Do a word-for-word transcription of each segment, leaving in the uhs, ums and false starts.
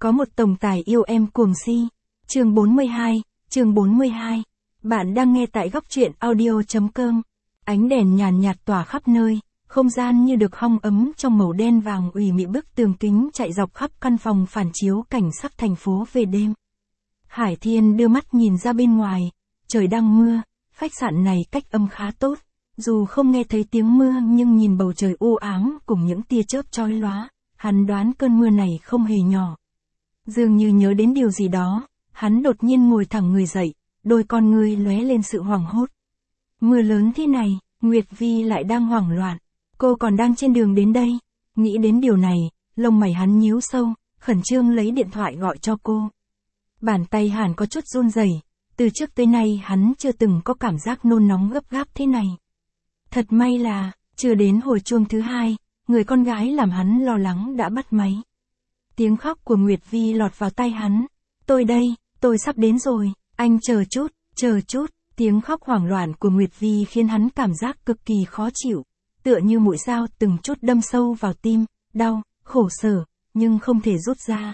Có một tổng tài yêu em cuồng si. Chương bốn mươi hai, chương bốn mươi hai. Bạn đang nghe tại góc truyện audio chấm com. Ánh đèn nhàn nhạt tỏa khắp nơi, không gian như được hong ấm trong màu đen vàng ủy mị, bức tường kính chạy dọc khắp căn phòng phản chiếu cảnh sắc thành phố về đêm. Hải Thiên đưa mắt nhìn ra bên ngoài, trời đang mưa, khách sạn này cách âm khá tốt, dù không nghe thấy tiếng mưa nhưng nhìn bầu trời u ám cùng những tia chớp chói lóa, hắn đoán cơn mưa này không hề nhỏ. Dường như nhớ đến điều gì đó, hắn đột nhiên ngồi thẳng người dậy, đôi con ngươi lóe lên sự hoảng hốt. Mưa lớn thế này, Nguyệt Vi lại đang hoảng loạn, cô còn đang trên đường đến đây. Nghĩ đến điều này, lông mày hắn nhíu sâu, khẩn trương lấy điện thoại gọi cho cô. Bàn tay hắn có chút run rẩy, từ trước tới nay hắn chưa từng có cảm giác nôn nóng gấp gáp thế này. Thật may là, chưa đến hồi chuông thứ hai, người con gái làm hắn lo lắng đã bắt máy. Tiếng khóc của Nguyệt Vi lọt vào tai hắn. Tôi đây, tôi sắp đến rồi, anh chờ chút, chờ chút. Tiếng khóc hoảng loạn của Nguyệt Vi khiến hắn cảm giác cực kỳ khó chịu, tựa như mũi dao từng chút đâm sâu vào tim, đau, khổ sở, nhưng không thể rút ra.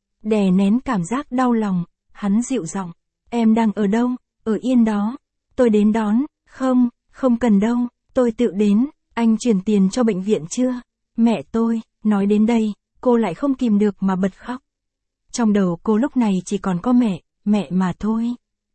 Đè nén cảm giác đau lòng, hắn dịu giọng, em đang ở đâu, ở yên đó, tôi đến đón, không, không cần đâu, tôi tự đến, anh chuyển tiền cho bệnh viện chưa? Mẹ tôi, nói đến đây, cô lại không kìm được mà bật khóc. Trong đầu cô lúc này chỉ còn có mẹ, mẹ mà thôi.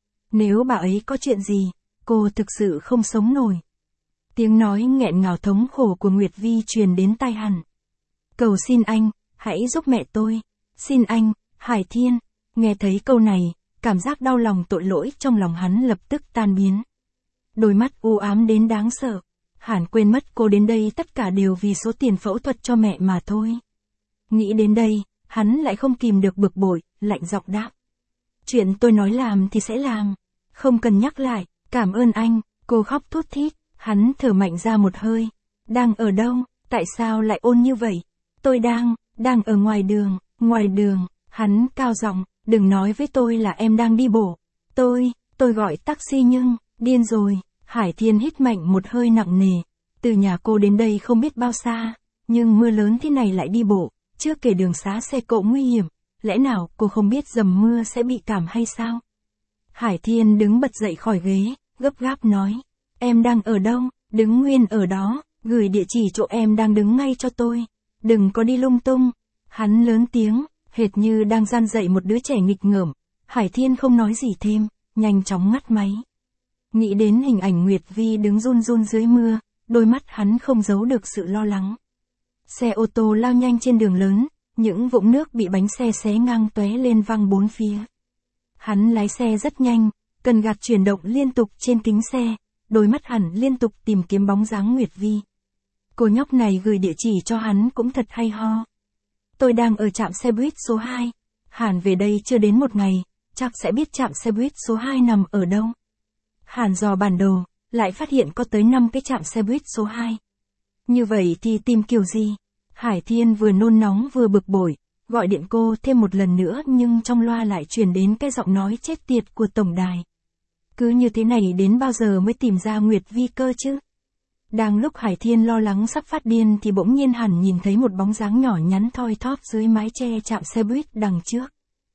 Nếu bà ấy có chuyện gì, cô thực sự không sống nổi. Tiếng nói nghẹn ngào thống khổ của Nguyệt Vi truyền đến tai hắn. Cầu xin anh, hãy giúp mẹ tôi. Xin anh, Hải Thiên. Nghe thấy câu này, cảm giác đau lòng tội lỗi trong lòng hắn lập tức tan biến. Đôi mắt u ám đến đáng sợ. Hắn quên mất cô đến đây tất cả đều vì số tiền phẫu thuật cho mẹ mà thôi. Nghĩ đến đây, hắn lại không kìm được bực bội, lạnh giọng đáp. Chuyện tôi nói làm thì sẽ làm. Không cần nhắc lại, cảm ơn anh. Cô khóc thút thít, hắn thở mạnh ra một hơi. Đang ở đâu, tại sao lại ôn như vậy? Tôi đang, đang ở ngoài đường, ngoài đường. Hắn cao giọng, đừng nói với tôi là em đang đi bộ. Tôi, tôi gọi taxi nhưng, điên rồi. Hải Thiên hít mạnh một hơi nặng nề. Từ nhà cô đến đây không biết bao xa, nhưng mưa lớn thế này lại đi bộ, chưa kể đường xá xe cộ nguy hiểm. Lẽ nào cô không biết dầm mưa sẽ bị cảm hay sao? Hải Thiên đứng bật dậy khỏi ghế, gấp gáp nói. Em đang ở đâu? Đứng nguyên ở đó, gửi địa chỉ chỗ em đang đứng ngay cho tôi. Đừng có đi lung tung. Hắn lớn tiếng, hệt như đang gian dạy một đứa trẻ nghịch ngợm. Hải Thiên không nói gì thêm, nhanh chóng ngắt máy. Nghĩ đến hình ảnh Nguyệt Vi đứng run run dưới mưa, đôi mắt hắn không giấu được sự lo lắng. Xe ô tô lao nhanh trên đường lớn, những vũng nước bị bánh xe xé ngang tóe lên văng bốn phía. Hắn lái xe rất nhanh, cần gạt chuyển động liên tục trên kính xe, đôi mắt hắn liên tục tìm kiếm bóng dáng Nguyệt Vi. Cô nhóc này gửi địa chỉ cho hắn cũng thật hay ho. Tôi đang ở trạm xe buýt số hai. Hắn về đây chưa đến một ngày, chắc sẽ biết trạm xe buýt số hai nằm ở đâu. Hắn dò bản đồ, lại phát hiện có tới năm cái trạm xe buýt số hai. Như vậy thì tìm kiểu gì? Hải Thiên vừa nôn nóng vừa bực bội, gọi điện cô thêm một lần nữa nhưng trong loa lại truyền đến cái giọng nói chết tiệt của tổng đài. Cứ như thế này đến bao giờ mới tìm ra Nguyệt Vi cơ chứ? Đang lúc Hải Thiên lo lắng sắp phát điên thì bỗng nhiên hắn nhìn thấy một bóng dáng nhỏ nhắn thoi thóp dưới mái che trạm xe buýt đằng trước.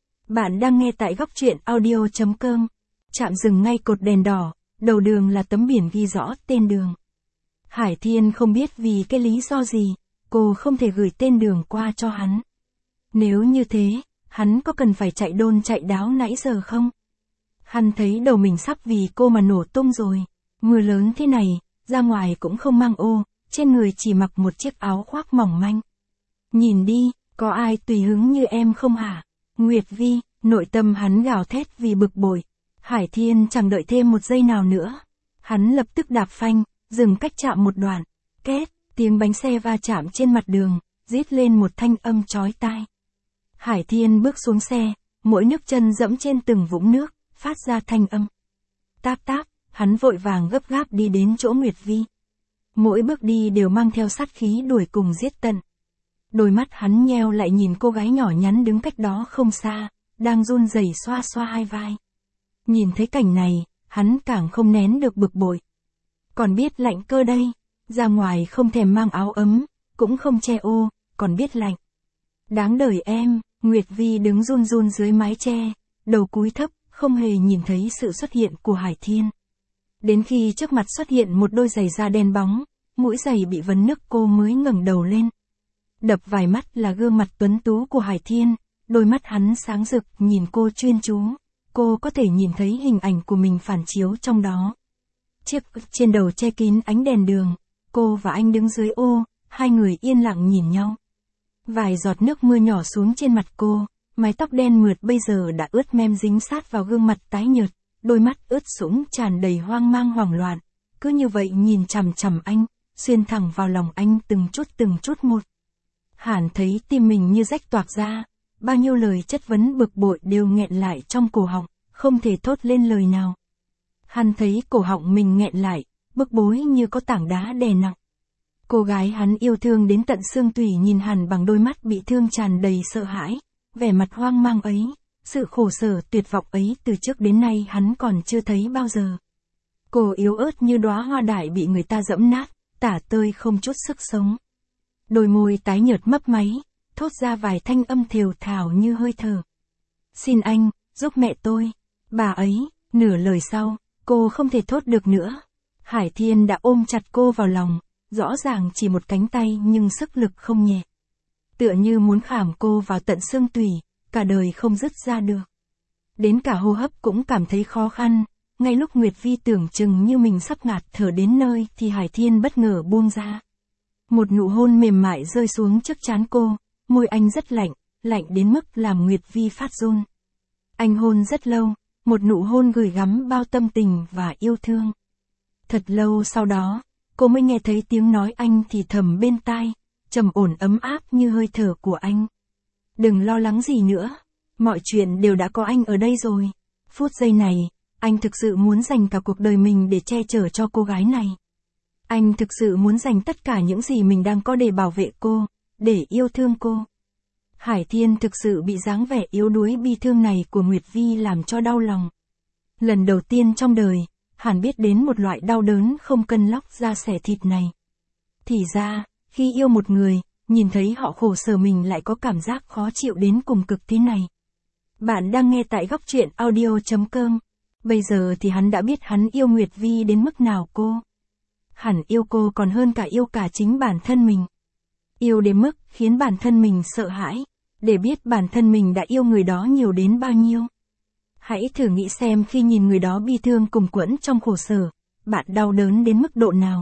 Bạn đang nghe tại góc truyện audio chấm com. Trạm dừng ngay cột đèn đỏ, đầu đường là tấm biển ghi rõ tên đường. Hải Thiên không biết vì cái lý do gì, cô không thể gửi tên đường qua cho hắn. Nếu như thế, hắn có cần phải chạy đôn chạy đáo nãy giờ không? Hắn thấy đầu mình sắp vì cô mà nổ tung rồi. Mưa lớn thế này, ra ngoài cũng không mang ô, trên người chỉ mặc một chiếc áo khoác mỏng manh. Nhìn đi, có ai tùy hứng như em không hả? Nguyệt Vi, nội tâm hắn gào thét vì bực bội. Hải Thiên chẳng đợi thêm một giây nào nữa. Hắn lập tức đạp phanh, dừng cách chạm một đoạn. Két, tiếng bánh xe va chạm trên mặt đường, rít lên một thanh âm chói tai. Hải Thiên bước xuống xe, mỗi nước chân dẫm trên từng vũng nước, phát ra thanh âm. Táp táp, hắn vội vàng gấp gáp đi đến chỗ Nguyệt Vi. Mỗi bước đi đều mang theo sát khí đuổi cùng giết tận. Đôi mắt hắn nheo lại nhìn cô gái nhỏ nhắn đứng cách đó không xa, đang run rẩy xoa xoa hai vai. Nhìn thấy cảnh này, hắn càng không nén được bực bội. Còn biết lạnh cơ đây, ra ngoài không thèm mang áo ấm, cũng không che ô, còn biết lạnh. Đáng đời em, Nguyệt Vi đứng run run dưới mái che, đầu cúi thấp, không hề nhìn thấy sự xuất hiện của Hải Thiên. Đến khi trước mặt xuất hiện một đôi giày da đen bóng, mũi giày bị vấn nước cô mới ngẩng đầu lên. Đập vài mắt là gương mặt tuấn tú của Hải Thiên, đôi mắt hắn sáng rực nhìn cô chuyên chú, cô có thể nhìn thấy hình ảnh của mình phản chiếu trong đó. Chiếc trên đầu che kín ánh đèn đường, cô và anh đứng dưới ô, hai người yên lặng nhìn nhau. Vài giọt nước mưa nhỏ xuống trên mặt cô, mái tóc đen mượt bây giờ đã ướt mem dính sát vào gương mặt tái nhợt, đôi mắt ướt sũng tràn đầy hoang mang hoảng loạn, cứ như vậy nhìn chằm chằm anh, xuyên thẳng vào lòng anh từng chút từng chút một. Hàn thấy tim mình như rách toạc ra, bao nhiêu lời chất vấn bực bội đều nghẹn lại trong cổ họng, không thể thốt lên lời nào. Hắn thấy cổ họng mình nghẹn lại, bức bối như có tảng đá đè nặng. Cô gái hắn yêu thương đến tận xương tủy nhìn hắn bằng đôi mắt bị thương tràn đầy sợ hãi, vẻ mặt hoang mang ấy, sự khổ sở tuyệt vọng ấy từ trước đến nay hắn còn chưa thấy bao giờ. Cô yếu ớt như đóa hoa đại bị người ta dẫm nát, tả tơi không chút sức sống. Đôi môi tái nhợt mấp máy, thốt ra vài thanh âm thều thào như hơi thở. Xin anh, giúp mẹ tôi. Bà ấy, nửa lời sau, cô không thể thốt được nữa. Hải Thiên đã ôm chặt cô vào lòng, rõ ràng chỉ một cánh tay nhưng sức lực không nhẹ. Tựa như muốn khảm cô vào tận xương tủy, cả đời không dứt ra được. Đến cả hô hấp cũng cảm thấy khó khăn, ngay lúc Nguyệt Vi tưởng chừng như mình sắp ngạt thở đến nơi thì Hải Thiên bất ngờ buông ra. Một nụ hôn mềm mại rơi xuống trước trán cô, môi anh rất lạnh, lạnh đến mức làm Nguyệt Vi phát run. Anh hôn rất lâu, một nụ hôn gửi gắm bao tâm tình và yêu thương. Thật lâu sau đó, cô mới nghe thấy tiếng nói anh thì thầm bên tai, trầm ổn ấm áp như hơi thở của anh. Đừng lo lắng gì nữa, mọi chuyện đều đã có anh ở đây rồi. Phút giây này, anh thực sự muốn dành cả cuộc đời mình để che chở cho cô gái này. Anh thực sự muốn dành tất cả những gì mình đang có để bảo vệ cô, để yêu thương cô. Hải Thiên thực sự bị dáng vẻ yếu đuối bi thương này của Nguyệt Vi làm cho đau lòng. Lần đầu tiên trong đời, hắn biết đến một loại đau đớn không cân lóc da xẻ thịt này. Thì ra, khi yêu một người, nhìn thấy họ khổ sở mình lại có cảm giác khó chịu đến cùng cực thế này. Bạn đang nghe tại góc truyện audio chấm com. Bây giờ thì hắn đã biết hắn yêu Nguyệt Vi đến mức nào cô. Hắn yêu cô còn hơn cả yêu cả chính bản thân mình. Yêu đến mức khiến bản thân mình sợ hãi, để biết bản thân mình đã yêu người đó nhiều đến bao nhiêu. Hãy thử nghĩ xem khi nhìn người đó bi thương cùng quẫn trong khổ sở, bạn đau đớn đến mức độ nào.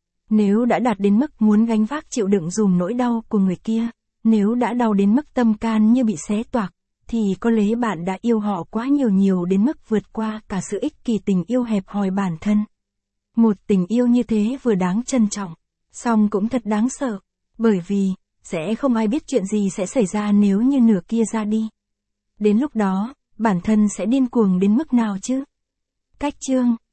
Nếu đã đạt đến mức muốn gánh vác chịu đựng dùm nỗi đau của người kia, nếu đã đau đến mức tâm can như bị xé toạc, thì có lẽ bạn đã yêu họ quá nhiều nhiều đến mức vượt qua cả sự ích kỷ tình yêu hẹp hòi bản thân. Một tình yêu như thế vừa đáng trân trọng, song cũng thật đáng sợ, bởi vì, sẽ không ai biết chuyện gì sẽ xảy ra nếu như nửa kia ra đi. Đến lúc đó, bản thân sẽ điên cuồng đến mức nào chứ? Cách chương